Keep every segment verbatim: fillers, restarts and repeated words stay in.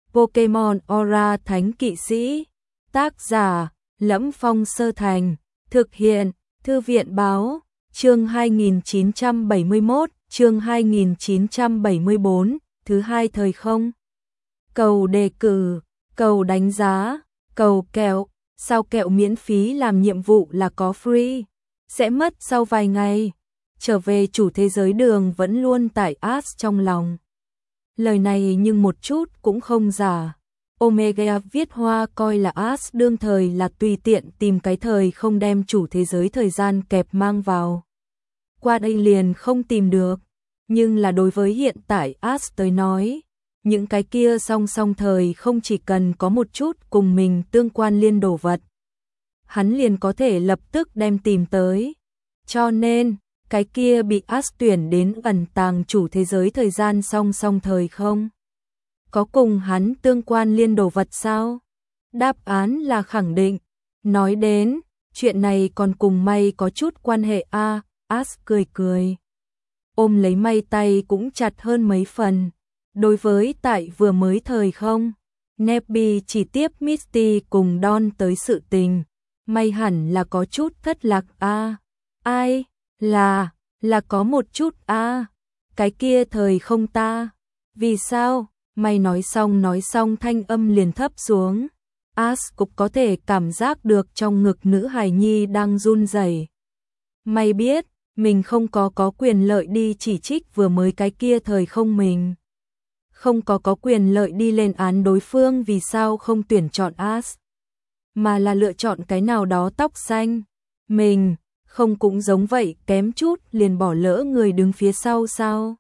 Pokemon Aura Thánh Kỵ Sĩ. Tác giả: Lẫm Phong Sơ Thành. Thực hiện: Thư viện Báo. Chương hai nghìn chín trăm bảy mươi mốt, chương hai nghìn chín trăm bảy mươi bốn, thứ hai thời không. Cầu đề cử, cầu đánh giá, cầu kẹo, sao kẹo miễn phí làm nhiệm vụ là có free, sẽ mất sau vài ngày. Trở về chủ thế giới đường vẫn luôn tải Ash trong lòng. Lời này nhưng một chút cũng không giả. Omega viết hoa coi là Ash đương thời là tùy tiện tìm cái thời không đem chủ thế giới thời gian kẹp mang vào. Qua đây liền không tìm được. Nhưng là đối với hiện tại Ash tới nói, những cái kia song song thời không chỉ cần có một chút cùng mình tương quan liên đồ vật, hắn liền có thể lập tức đem tìm tới. Cho nên, cái kia bị Ash tuyển đến ẩn tàng chủ thế giới thời gian song song thời không có cùng hắn tương quan liên đồ vật sao? Đáp án là khẳng định. Nói đến, chuyện này còn cùng May có chút quan hệ a. À, Ash cười cười, ôm lấy May tay cũng chặt hơn mấy phần. Đối với tại vừa mới thời không, Nebby chỉ tiếp Misty cùng Dawn tới sự tình, May hẳn là có chút thất lạc a. À, ai? Là, là có một chút a. À, cái kia thời không ta. Vì sao? May nói xong nói xong thanh âm liền thấp xuống. Ash cũng có thể cảm giác được trong ngực nữ hài nhi đang run rẩy. May biết, mình không có có quyền lợi đi chỉ trích vừa mới cái kia thời không mình. Không có có quyền lợi đi lên án đối phương vì sao không tuyển chọn Ash, mà là lựa chọn cái nào đó tóc xanh. Mình, không cũng giống vậy kém chút liền bỏ lỡ người đứng phía sau sao?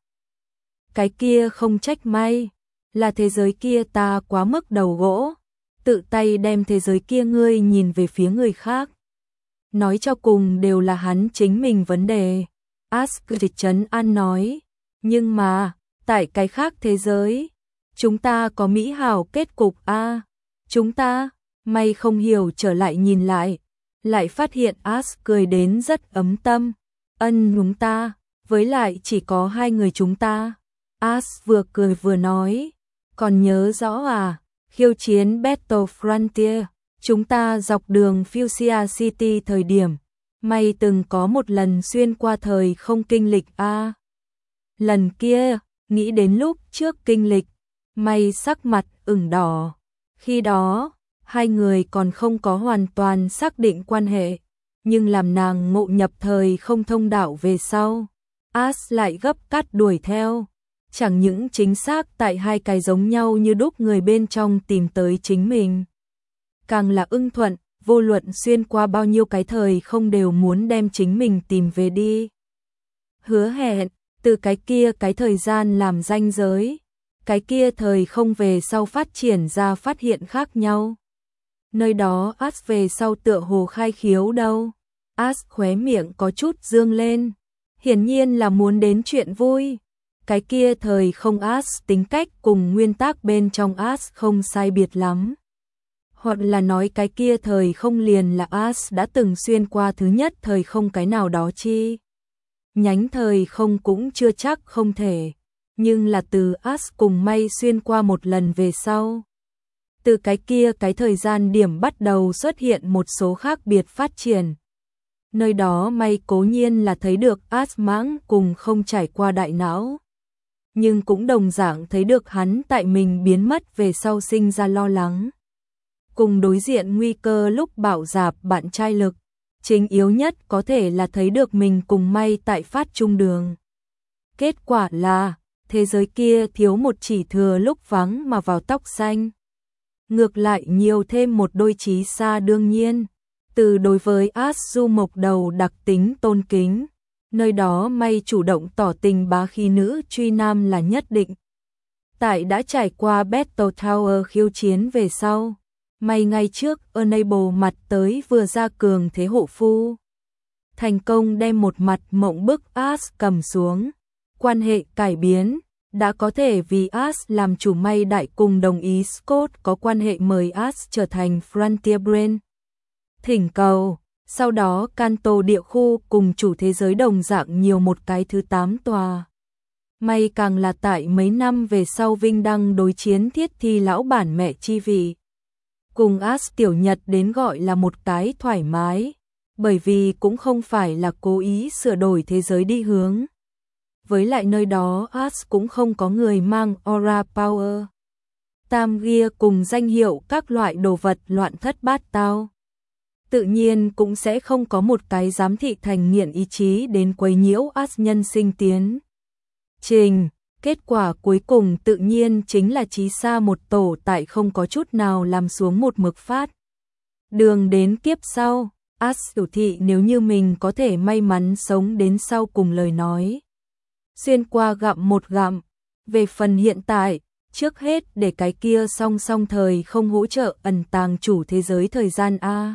Cái kia không trách May, là thế giới kia ta quá mức đầu gỗ, tự tay đem thế giới kia ngươi nhìn về phía người khác. Nói cho cùng đều là hắn chính mình vấn đề. Ash cứ trấn an nói, nhưng mà, tại cái khác thế giới, chúng ta có mỹ hảo kết cục a. À, chúng ta, May không hiểu trở lại nhìn lại, lại phát hiện Ash cười đến rất ấm tâm. Ân chúng ta, với lại chỉ có hai người chúng ta. Ash vừa cười vừa nói, còn nhớ rõ à, khiêu chiến Battle Frontier, chúng ta dọc đường Fuchsia City thời điểm, May từng có một lần xuyên qua thời không kinh lịch a. À, lần kia, nghĩ đến lúc trước kinh lịch, May sắc mặt ửng đỏ. Khi đó, hai người còn không có hoàn toàn xác định quan hệ, nhưng làm nàng ngộ nhập thời không thông đạo về sau, Ash lại gấp cắt đuổi theo. Chẳng những chính xác tại hai cái giống nhau như đúc người bên trong tìm tới chính mình, càng là ưng thuận, vô luận xuyên qua bao nhiêu cái thời không đều muốn đem chính mình tìm về đi. Hứa hẹn, từ cái kia cái thời gian làm ranh giới, cái kia thời không về sau phát triển ra phát hiện khác nhau. Nơi đó Ash về sau tựa hồ khai khiếu đâu. Ash khóe miệng có chút dương lên, hiển nhiên là muốn đến chuyện vui. Cái kia thời không Ash tính cách cùng nguyên tắc bên trong Ash không sai biệt lắm. Hoặc là nói cái kia thời không liền là Ash đã từng xuyên qua thứ nhất thời không cái nào đó chi. Nhánh thời không cũng chưa chắc không thể, nhưng là từ Ash cùng May xuyên qua một lần về sau. Từ cái kia cái thời gian điểm bắt đầu xuất hiện một số khác biệt phát triển. Nơi đó May cố nhiên là thấy được Ash mãng cùng không trải qua đại não, nhưng cũng đồng dạng thấy được hắn tại mình biến mất về sau sinh ra lo lắng, cùng đối diện nguy cơ lúc bạo dạp bạn trai lực. Chính yếu nhất có thể là thấy được mình cùng May tại phát trung đường. Kết quả là, thế giới kia thiếu một chỉ thừa lúc vắng mà vào tóc xanh. Ngược lại nhiều thêm một đôi chí xa đương nhiên. Từ đối với Ash du mộc đầu đặc tính tôn kính, nơi đó May chủ động tỏ tình bá khí nữ truy nam là nhất định. Tại đã trải qua Battle Tower khiêu chiến về sau, May ngay trước Enable mặt tới vừa ra cường thế hộ phu, thành công đem một mặt mộng bức Ash cầm xuống. Quan hệ cải biến, đã có thể vì Ash làm chủ. May đại cùng đồng ý Scott có quan hệ mời Ash trở thành Frontier Brain. Thỉnh cầu, sau đó Kanto địa khu cùng chủ thế giới đồng dạng nhiều một cái thứ tám tòa. May càng là tại mấy năm về sau Vinh Đăng đối chiến thiết thi lão bản mẹ chi vị. Cùng As Tiểu Nhật đến gọi là một cái thoải mái, bởi vì cũng không phải là cố ý sửa đổi thế giới đi hướng. Với lại nơi đó As cũng không có người mang aura power. Tam Gia cùng danh hiệu các loại đồ vật loạn thất bát tao. Tự nhiên cũng sẽ không có một cái giám thị thành nghiện ý chí đến quấy nhiễu As nhân sinh tiến trình. Kết quả cuối cùng tự nhiên chính là chí xa một tổ tại không có chút nào làm xuống một mực phát. Đường đến kiếp sau, As biểu thị nếu như mình có thể may mắn sống đến sau cùng lời nói. Xuyên qua gặm một gặm, về phần hiện tại, trước hết để cái kia song song thời không hỗ trợ ẩn tàng chủ thế giới thời gian A.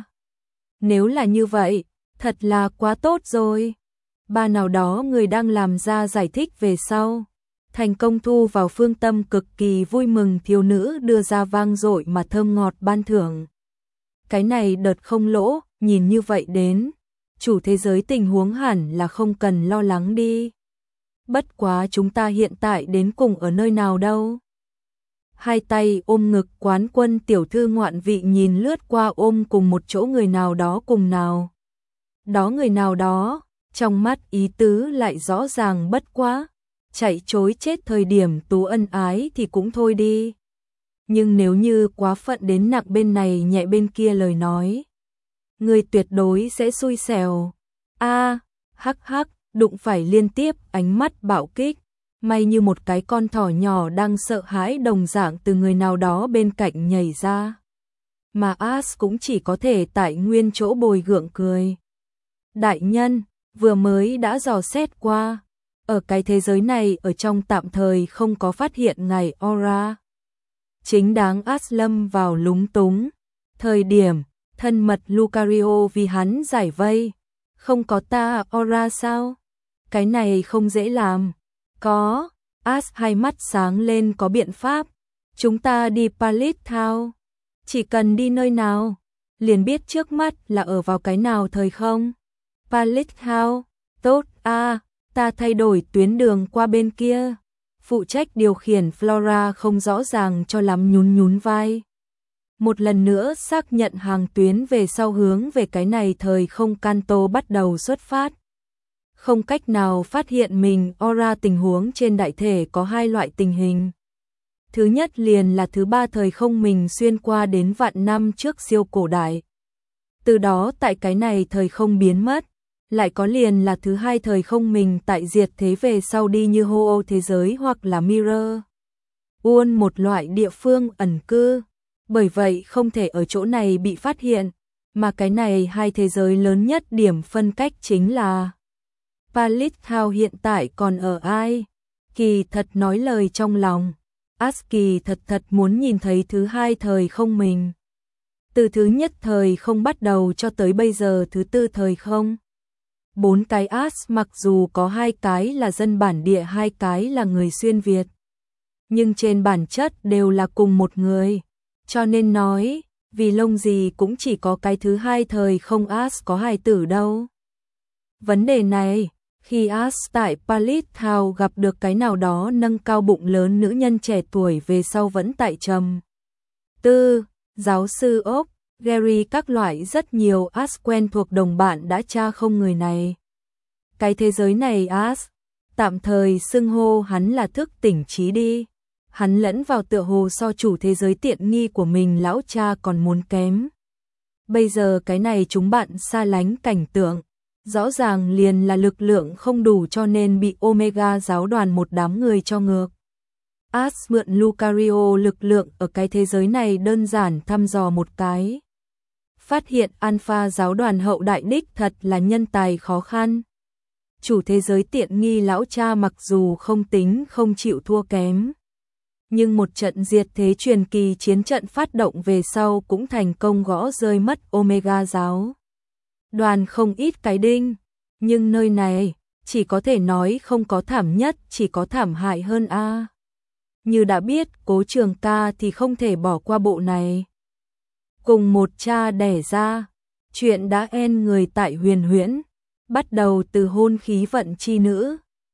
Nếu là như vậy, thật là quá tốt rồi. Ba nào đó người đang làm ra giải thích về sau. Thành công thu vào phương tâm cực kỳ vui mừng thiếu nữ đưa ra vang dội mà thơm ngọt ban thưởng. Cái này đợt không lỗ, nhìn như vậy đến. Chủ thế giới tình huống hẳn là không cần lo lắng đi. Bất quá chúng ta hiện tại đến cùng ở nơi nào đâu. Hai tay ôm ngực quán quân tiểu thư ngoạn vị nhìn lướt qua ôm cùng một chỗ người nào đó cùng nào. Đó người nào đó, trong mắt ý tứ lại rõ ràng bất quá. Chạy chối chết thời điểm tú ân ái thì cũng thôi đi. Nhưng nếu như quá phận đến nặng bên này nhẹ bên kia lời nói. Người tuyệt đối sẽ xui xẻo. A, hắc hắc, đụng phải liên tiếp ánh mắt bạo kích. May như một cái con thỏ nhỏ đang sợ hãi đồng dạng từ người nào đó bên cạnh nhảy ra. Mà As cũng chỉ có thể tại nguyên chỗ bồi gượng cười. Đại nhân, vừa mới đã dò xét qua. Ở cái thế giới này ở trong tạm thời không có phát hiện ngài aura. Chính đáng As lâm vào lúng túng. Thời điểm, thân mật Lucario vì hắn giải vây. Không có ta aura sao? Cái này không dễ làm. Có, As hai mắt sáng lên có biện pháp. Chúng ta đi Palace Town. Chỉ cần đi nơi nào, liền biết trước mắt là ở vào cái nào thời không. Palace Town, tốt a. Ta thay đổi tuyến đường qua bên kia. Phụ trách điều khiển Flora không rõ ràng cho lắm nhún nhún vai. Một lần nữa xác nhận hàng tuyến về sau hướng về cái này thời không Kanto bắt đầu xuất phát. Không cách nào phát hiện mình aura tình huống trên đại thể có hai loại tình hình. Thứ nhất liền là thứ ba thời không mình xuyên qua đến vạn năm trước siêu cổ đại. Từ đó tại cái này thời không biến mất. Lại có liền là thứ hai thời không mình tại diệt thế về sau đi như hô ô thế giới hoặc là Mirror. Uôn một loại địa phương ẩn cư. Bởi vậy không thể ở chỗ này bị phát hiện. Mà cái này hai thế giới lớn nhất điểm phân cách chính là Palace Town hiện tại còn ở ai? Kỳ thật nói lời trong lòng. As kỳ thật thật muốn nhìn thấy thứ hai thời không mình. Từ thứ nhất thời không bắt đầu cho tới bây giờ thứ tư thời không. Bốn cái As mặc dù có hai cái là dân bản địa, hai cái là người xuyên Việt. Nhưng trên bản chất đều là cùng một người. Cho nên nói, vì lông gì cũng chỉ có cái thứ hai thời không As có hài tử đâu. Vấn đề này, khi As tại Palace Town gặp được cái nào đó nâng cao bụng lớn nữ nhân trẻ tuổi về sau vẫn tại trầm tư, giáo sư ốc, Gary các loại rất nhiều As quen thuộc đồng bạn đã tra không người này. Cái thế giới này As, tạm thời xưng hô hắn là thức tỉnh trí đi. Hắn lẫn vào tựa hồ so chủ thế giới tiện nghi của mình lão cha còn muốn kém. Bây giờ cái này chúng bạn xa lánh cảnh tượng. Rõ ràng liền là lực lượng không đủ cho nên bị Omega giáo đoàn một đám người cho ngược. As mượn Lucario lực lượng ở cái thế giới này đơn giản thăm dò một cái. Phát hiện Alpha giáo đoàn hậu đại đích thật là nhân tài khó khăn. Chủ thế giới tiện nghi lão cha mặc dù không tính không chịu thua kém. Nhưng một trận diệt thế truyền kỳ chiến trận phát động về sau cũng thành công gõ rơi mất Omega giáo đoàn không ít cái đinh. Nhưng nơi này, chỉ có thể nói không có thảm nhất, chỉ có thảm hại hơn a. Như đã biết, Cố Trường Ca thì không thể bỏ qua bộ này. Cùng một cha đẻ ra, chuyện đã en người tại huyền huyễn, bắt đầu từ hôn khí vận chi nữ,